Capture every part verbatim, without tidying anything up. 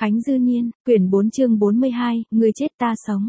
Khánh Dư Niên, quyển bốn chương bốn mươi hai, người chết ta sống.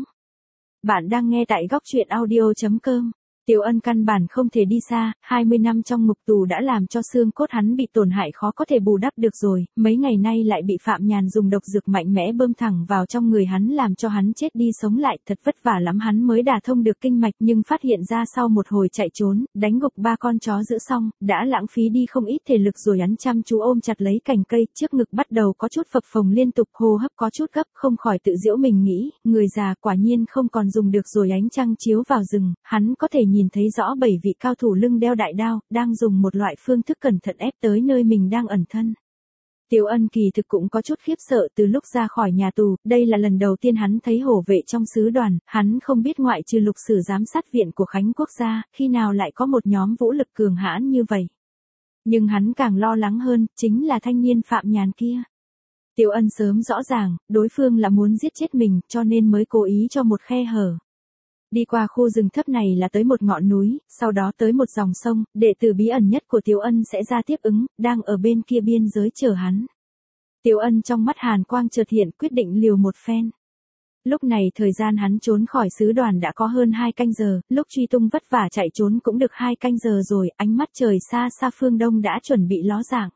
Bạn đang nghe tại góc truyện audio chấm com. Tiểu Ân căn bản không thể đi xa, hai mươi năm trong ngục tù đã làm cho xương cốt hắn bị tổn hại khó có thể bù đắp được rồi, mấy ngày nay lại bị Phạm Nhàn dùng độc dược mạnh mẽ bơm thẳng vào trong người hắn làm cho hắn chết đi sống lại, thật vất vả lắm hắn mới đả thông được kinh mạch nhưng phát hiện ra sau một hồi chạy trốn, đánh gục ba con chó giữ xong, đã lãng phí đi không ít thể lực rồi hắn chăm chú ôm chặt lấy cành cây, trước ngực bắt đầu có chút phập phồng liên tục, hô hấp có chút gấp, không khỏi tự giễu mình nghĩ, người già quả nhiên không còn dùng được rồi. Ánh trăng chiếu vào rừng, hắn có thể nhìn thấy rõ bảy vị cao thủ lưng đeo đại đao, đang dùng một loại phương thức cẩn thận ép tới nơi mình đang ẩn thân. Tiểu Ân kỳ thực cũng có chút khiếp sợ từ lúc ra khỏi nhà tù, đây là lần đầu tiên hắn thấy hổ vệ trong sứ đoàn, hắn không biết ngoại trừ lục sử giám sát viện của Khánh Quốc gia, khi nào lại có một nhóm vũ lực cường hãn như vậy. Nhưng hắn càng lo lắng hơn, chính là thanh niên Phạm Nhàn kia. Tiểu Ân sớm rõ ràng, đối phương là muốn giết chết mình, cho nên mới cố ý cho một khe hở. Đi qua khu rừng thấp này là tới một ngọn núi, sau đó tới một dòng sông, đệ tử bí ẩn nhất của Tiểu Ân sẽ ra tiếp ứng, đang ở bên kia biên giới chờ hắn. Tiểu Ân trong mắt hàn quang chợt hiện quyết định liều một phen. Lúc này thời gian hắn trốn khỏi sứ đoàn đã có hơn hai canh giờ, lúc truy tung vất vả chạy trốn cũng được hai canh giờ rồi, ánh mắt trời xa xa phương đông đã chuẩn bị ló dạng.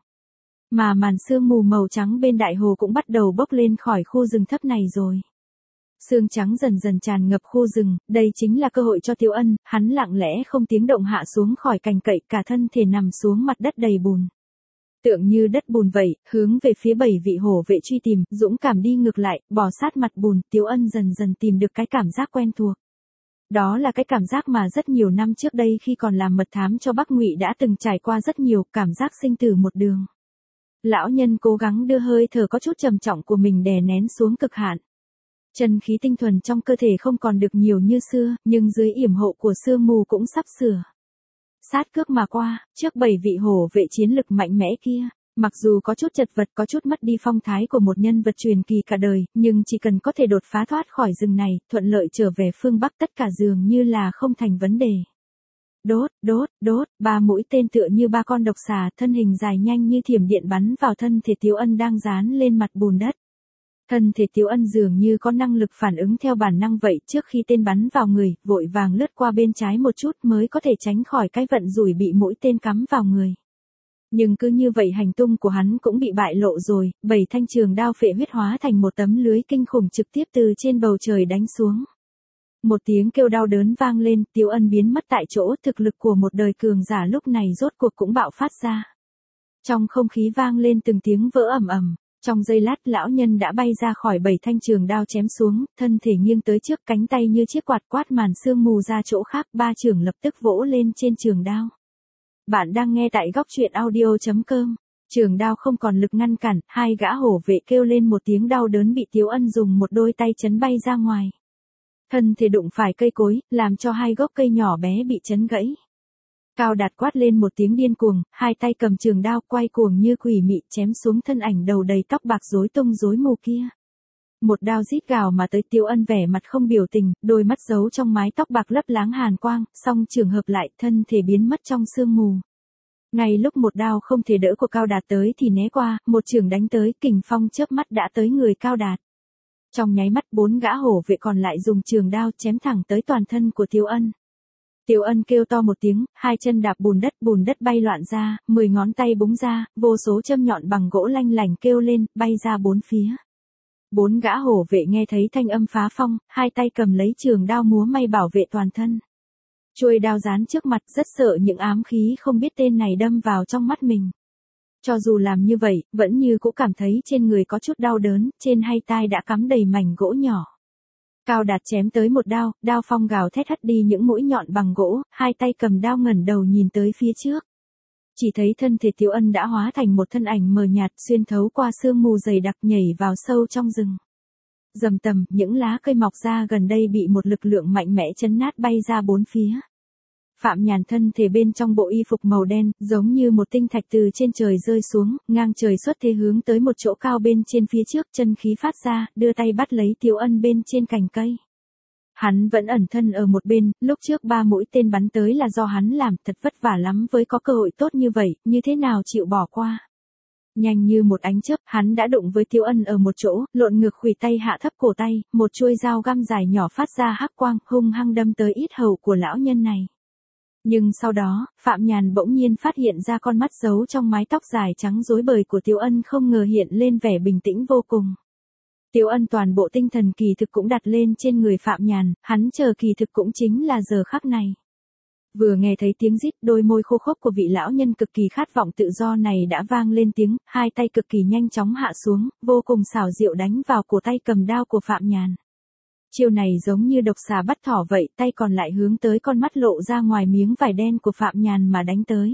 Mà màn sương mù màu trắng bên đại hồ cũng bắt đầu bốc lên khỏi khu rừng thấp này rồi. Sương trắng dần dần tràn ngập khu rừng, đây chính là cơ hội cho Tiểu Ân, hắn lặng lẽ không tiếng động hạ xuống khỏi cành cậy, cả thân thể nằm xuống mặt đất đầy bùn. Tượng như đất bùn vậy, hướng về phía bảy vị hổ vệ truy tìm, dũng cảm đi ngược lại, bò sát mặt bùn, Tiểu Ân dần dần tìm được cái cảm giác quen thuộc. Đó là cái cảm giác mà rất nhiều năm trước đây khi còn làm mật thám cho Bắc Ngụy đã từng trải qua rất nhiều, cảm giác sinh tử một đường. Lão nhân cố gắng đưa hơi thở có chút trầm trọng của mình đè nén xuống cực hạn. Chân khí tinh thuần trong cơ thể không còn được nhiều như xưa, nhưng dưới yểm hộ của sương mù cũng sắp sửa sát cước mà qua, trước bảy vị hổ vệ chiến lực mạnh mẽ kia, mặc dù có chút chật vật, có chút mất đi phong thái của một nhân vật truyền kỳ cả đời, nhưng chỉ cần có thể đột phá thoát khỏi rừng này, thuận lợi trở về phương Bắc tất cả dường như là không thành vấn đề. Đốt, đốt, đốt, ba mũi tên tựa như ba con độc xà, thân hình dài nhanh như thiểm điện bắn vào thân thể Tiểu Ân đang dán lên mặt bùn đất. Thân thể Tiểu Ân dường như có năng lực phản ứng theo bản năng vậy, trước khi tên bắn vào người, vội vàng lướt qua bên trái một chút mới có thể tránh khỏi cái vận rủi bị mũi tên cắm vào người. Nhưng cứ như vậy hành tung của hắn cũng bị bại lộ rồi, bảy thanh trường đao phệ huyết hóa thành một tấm lưới kinh khủng trực tiếp từ trên bầu trời đánh xuống. Một tiếng kêu đau đớn vang lên, Tiểu Ân biến mất tại chỗ, thực lực của một đời cường giả lúc này rốt cuộc cũng bạo phát ra. Trong không khí vang lên từng tiếng vỡ ầm ầm. Trong giây lát lão nhân đã bay ra khỏi bảy thanh trường đao chém xuống, thân thể nghiêng tới trước, cánh tay như chiếc quạt quát màn sương mù ra chỗ khác, ba chưởng lập tức vỗ lên trên trường đao. Bạn đang nghe tại góc truyện audio chấm com. Trường đao không còn lực ngăn cản, hai gã hổ vệ kêu lên một tiếng đau đớn bị Tiểu Ân dùng một đôi tay chấn bay ra ngoài. Thân thể đụng phải cây cối, làm cho hai gốc cây nhỏ bé bị chấn gãy. Cao Đạt quát lên một tiếng điên cuồng, hai tay cầm trường đao quay cuồng như quỷ mị chém xuống thân ảnh đầu đầy tóc bạc rối tung rối mù kia. Một đao rít gào mà tới, Tiểu Ân vẻ mặt không biểu tình, đôi mắt giấu trong mái tóc bạc lấp láng hàn quang, song trường hợp lại, thân thể biến mất trong sương mù. Ngay lúc một đao không thể đỡ của Cao Đạt tới thì né qua, một chưởng đánh tới, kình phong chớp mắt đã tới người Cao Đạt. Trong nháy mắt bốn gã hổ vệ còn lại dùng trường đao chém thẳng tới toàn thân của Tiểu Ân. Tiểu Ân kêu to một tiếng, hai chân đạp bùn đất, bùn đất bay loạn ra, mười ngón tay búng ra, vô số châm nhọn bằng gỗ lanh lảnh kêu lên, bay ra bốn phía. Bốn gã hổ vệ nghe thấy thanh âm phá phong, hai tay cầm lấy trường đao múa may bảo vệ toàn thân. Chuôi đao dán trước mặt, rất sợ những ám khí không biết tên này đâm vào trong mắt mình. Cho dù làm như vậy, vẫn như cũng cảm thấy trên người có chút đau đớn, trên hai tai đã cắm đầy mảnh gỗ nhỏ. Cao Đạt chém tới một đao, đao phong gào thét hất đi những mũi nhọn bằng gỗ, hai tay cầm đao ngẩng đầu nhìn tới phía trước. Chỉ thấy thân thể Tiểu Ân đã hóa thành một thân ảnh mờ nhạt xuyên thấu qua sương mù dày đặc nhảy vào sâu trong rừng. Rầm tầm, những lá cây mọc ra gần đây bị một lực lượng mạnh mẽ chấn nát bay ra bốn phía. Phạm Nhàn thân thể bên trong bộ y phục màu đen, giống như một tinh thạch từ trên trời rơi xuống, ngang trời xuất thế hướng tới một chỗ cao bên trên phía trước, chân khí phát ra, đưa tay bắt lấy Tiểu Ân bên trên cành cây. Hắn vẫn ẩn thân ở một bên, lúc trước ba mũi tên bắn tới là do hắn làm, thật vất vả lắm với có cơ hội tốt như vậy, như thế nào chịu bỏ qua. Nhanh như một ánh chớp, hắn đã đụng với Tiếu Ân ở một chỗ, lộn ngược khuỷu tay hạ thấp cổ tay, một chuôi dao găm dài nhỏ phát ra hắc quang, hung hăng đâm tới yết hầu của lão nhân này. Nhưng sau đó, Phạm Nhàn bỗng nhiên phát hiện ra con mắt giấu trong mái tóc dài trắng rối bời của Tiếu Ân không ngờ hiện lên vẻ bình tĩnh vô cùng. Tiếu Ân toàn bộ tinh thần kỳ thực cũng đặt lên trên người Phạm Nhàn, hắn chờ kỳ thực cũng chính là giờ khắc này. Vừa nghe thấy tiếng rít, đôi môi khô khốc của vị lão nhân cực kỳ khát vọng tự do này đã vang lên tiếng, hai tay cực kỳ nhanh chóng hạ xuống, vô cùng xảo diệu đánh vào cổ tay cầm đao của Phạm Nhàn. Chiêu này giống như độc xà bắt thỏ vậy, tay còn lại hướng tới con mắt lộ ra ngoài miếng vải đen của Phạm Nhàn mà đánh tới.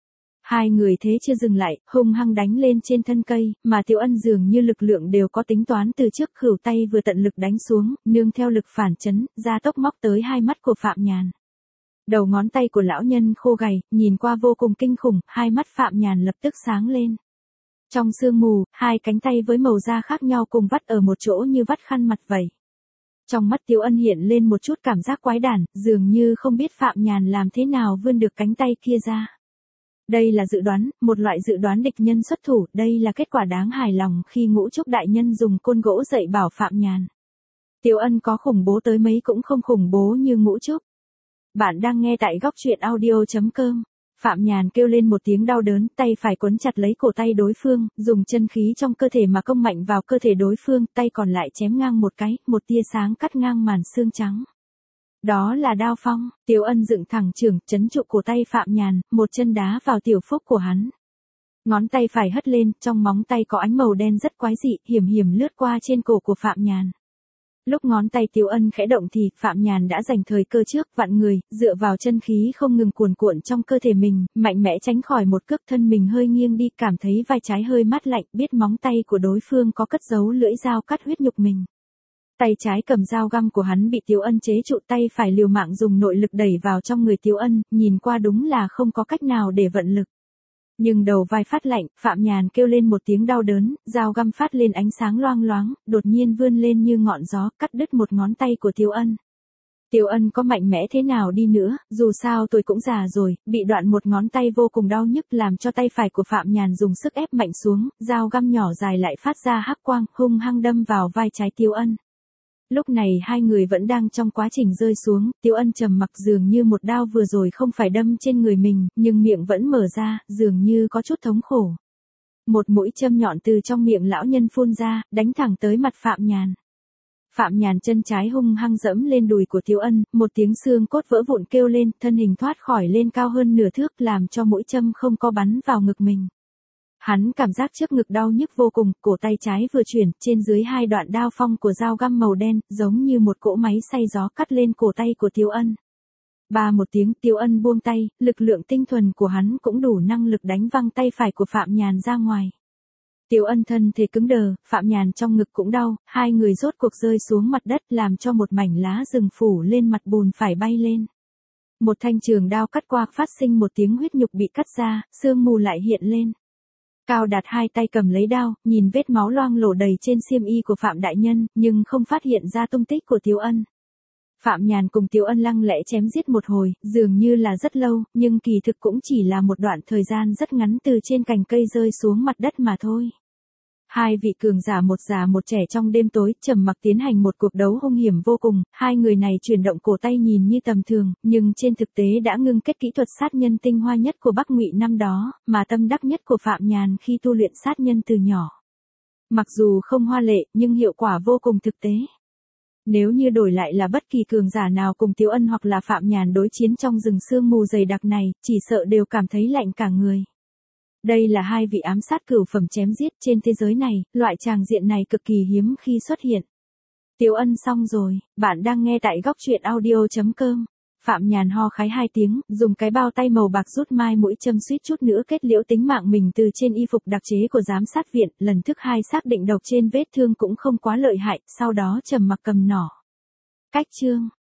Hai người thế chưa dừng lại, hung hăng đánh lên trên thân cây, mà Tiếu Ân dường như lực lượng đều có tính toán từ trước, khửu tay vừa tận lực đánh xuống, nương theo lực phản chấn, ra tốc móc tới hai mắt của Phạm Nhàn. Đầu ngón tay của lão nhân khô gầy, nhìn qua vô cùng kinh khủng, hai mắt Phạm Nhàn lập tức sáng lên. Trong sương mù, hai cánh tay với màu da khác nhau cùng vắt ở một chỗ như vắt khăn mặt vậy. Trong mắt Tiếu Ân hiện lên một chút cảm giác quái đản, dường như không biết Phạm Nhàn làm thế nào vươn được cánh tay kia ra. Đây là dự đoán, một loại dự đoán địch nhân xuất thủ, đây là kết quả đáng hài lòng khi Ngũ Trúc đại nhân dùng côn gỗ dạy bảo Phạm Nhàn. Tiếu Ân có khủng bố tới mấy cũng không khủng bố như Ngũ Trúc. Bạn đang nghe tại góc truyện audio chấm com. Phạm Nhàn kêu lên một tiếng đau đớn, tay phải quấn chặt lấy cổ tay đối phương, dùng chân khí trong cơ thể mà công mạnh vào cơ thể đối phương, tay còn lại chém ngang một cái, một tia sáng cắt ngang màn xương trắng. Đó là đao phong, Tiếu Ân dựng thẳng chưởng, chấn trụ cổ tay Phạm Nhàn, một chân đá vào tiểu phúc của hắn. Ngón tay phải hất lên, trong móng tay có ánh màu đen rất quái dị, hiểm hiểm lướt qua trên cổ của Phạm Nhàn. Lúc ngón tay Tiếu Ân khẽ động thì Phạm Nhàn đã giành thời cơ trước, vặn người, dựa vào chân khí không ngừng cuồn cuộn trong cơ thể mình, mạnh mẽ tránh khỏi một cước, thân mình hơi nghiêng đi, cảm thấy vai trái hơi mát lạnh, biết móng tay của đối phương có cất giấu lưỡi dao cắt huyết nhục mình. Tay trái cầm dao găm của hắn bị Tiếu Ân chế trụ, tay phải liều mạng dùng nội lực đẩy vào trong người Tiếu Ân, nhìn qua đúng là không có cách nào để vận lực. Nhưng đầu vai phát lạnh, Phạm Nhàn kêu lên một tiếng đau đớn, dao găm phát lên ánh sáng loang loáng, đột nhiên vươn lên như ngọn gió, cắt đứt một ngón tay của Tiếu Ân. Tiếu Ân có mạnh mẽ thế nào đi nữa, dù sao tôi cũng già rồi, bị đoạn một ngón tay vô cùng đau nhức làm cho tay phải của Phạm Nhàn dùng sức ép mạnh xuống, dao găm nhỏ dài lại phát ra hắc quang, hung hăng đâm vào vai trái Tiếu Ân. Lúc này hai người vẫn đang trong quá trình rơi xuống, Tiếu Ân trầm mặc dường như một đao vừa rồi không phải đâm trên người mình, nhưng miệng vẫn mở ra, dường như có chút thống khổ. Một mũi châm nhọn từ trong miệng lão nhân phun ra, đánh thẳng tới mặt Phạm Nhàn. Phạm Nhàn chân trái hung hăng dẫm lên đùi của Tiếu Ân, một tiếng xương cốt vỡ vụn kêu lên, thân hình thoát khỏi lên cao hơn nửa thước làm cho mũi châm không có bắn vào ngực mình. Hắn cảm giác trước ngực đau nhức vô cùng, cổ tay trái vừa chuyển, trên dưới hai đoạn đao phong của dao găm màu đen, giống như một cỗ máy xay gió cắt lên cổ tay của Tiếu Ân. Ba một tiếng, Tiếu Ân buông tay, lực lượng tinh thuần của hắn cũng đủ năng lực đánh văng tay phải của Phạm Nhàn ra ngoài. Tiếu Ân thân thể cứng đờ, Phạm Nhàn trong ngực cũng đau, hai người rốt cuộc rơi xuống mặt đất làm cho một mảnh lá rừng phủ lên mặt bùn phải bay lên. Một thanh trường đao cắt qua, phát sinh một tiếng huyết nhục bị cắt ra, sương mù lại hiện lên. Cao Đạt hai tay cầm lấy đao, nhìn vết máu loang lổ đầy trên xiêm y của Phạm đại nhân, nhưng không phát hiện ra tung tích của Tiếu Ân. Phạm Nhàn cùng Tiếu Ân lăng lẽ chém giết một hồi, dường như là rất lâu, nhưng kỳ thực cũng chỉ là một đoạn thời gian rất ngắn từ trên cành cây rơi xuống mặt đất mà thôi. Hai vị cường giả một già một trẻ trong đêm tối, trầm mặc tiến hành một cuộc đấu hung hiểm vô cùng, hai người này chuyển động cổ tay nhìn như tầm thường, nhưng trên thực tế đã ngưng kết kỹ thuật sát nhân tinh hoa nhất của Bắc Ngụy năm đó, mà tâm đắc nhất của Phạm Nhàn khi tu luyện sát nhân từ nhỏ. Mặc dù không hoa lệ, nhưng hiệu quả vô cùng thực tế. Nếu như đổi lại là bất kỳ cường giả nào cùng Tiếu Ân hoặc là Phạm Nhàn đối chiến trong rừng sương mù dày đặc này, chỉ sợ đều cảm thấy lạnh cả người. Đây là hai vị ám sát cửu phẩm chém giết trên thế giới này, loại tràng diện này cực kỳ hiếm khi xuất hiện. Tiếu Ân xong rồi, bạn đang nghe tại góc truyện audio chấm com. Phạm Nhàn ho khái hai tiếng, dùng cái bao tay màu bạc rút mai mũi châm suýt chút nữa kết liễu tính mạng mình từ trên y phục đặc chế của giám sát viện, lần thứ hai xác định độc trên vết thương cũng không quá lợi hại, sau đó trầm mặc cầm nỏ. Cách chương